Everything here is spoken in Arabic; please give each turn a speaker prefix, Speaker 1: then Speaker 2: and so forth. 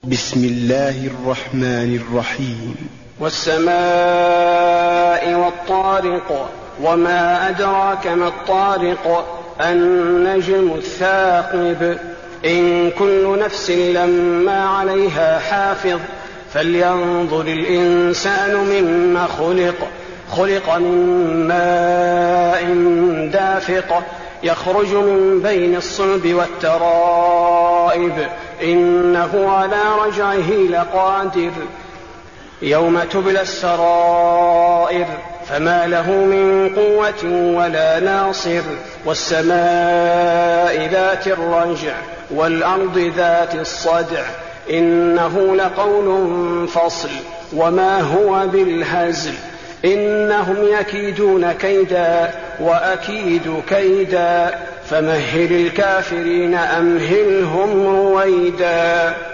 Speaker 1: بسم الله الرحمن الرحيم.
Speaker 2: والسماء والطارق وما أدراك ما الطارق النجم الثاقب إن كل نفس لما عليها حافظ فلينظر الإنسان مما خلق من ماء دافق يخرج من بين الصلب والترائب إنه على رجعه لقادر يوم تبلى السرائر فما له من قوة ولا ناصر والسماء ذات الرجع والأرض ذات الصدع إنه لقول فصل وما هو بالهزل إنهم يكيدون كيدا وأكيد كيدا فمهل الكافرين أمهلهم رويدا.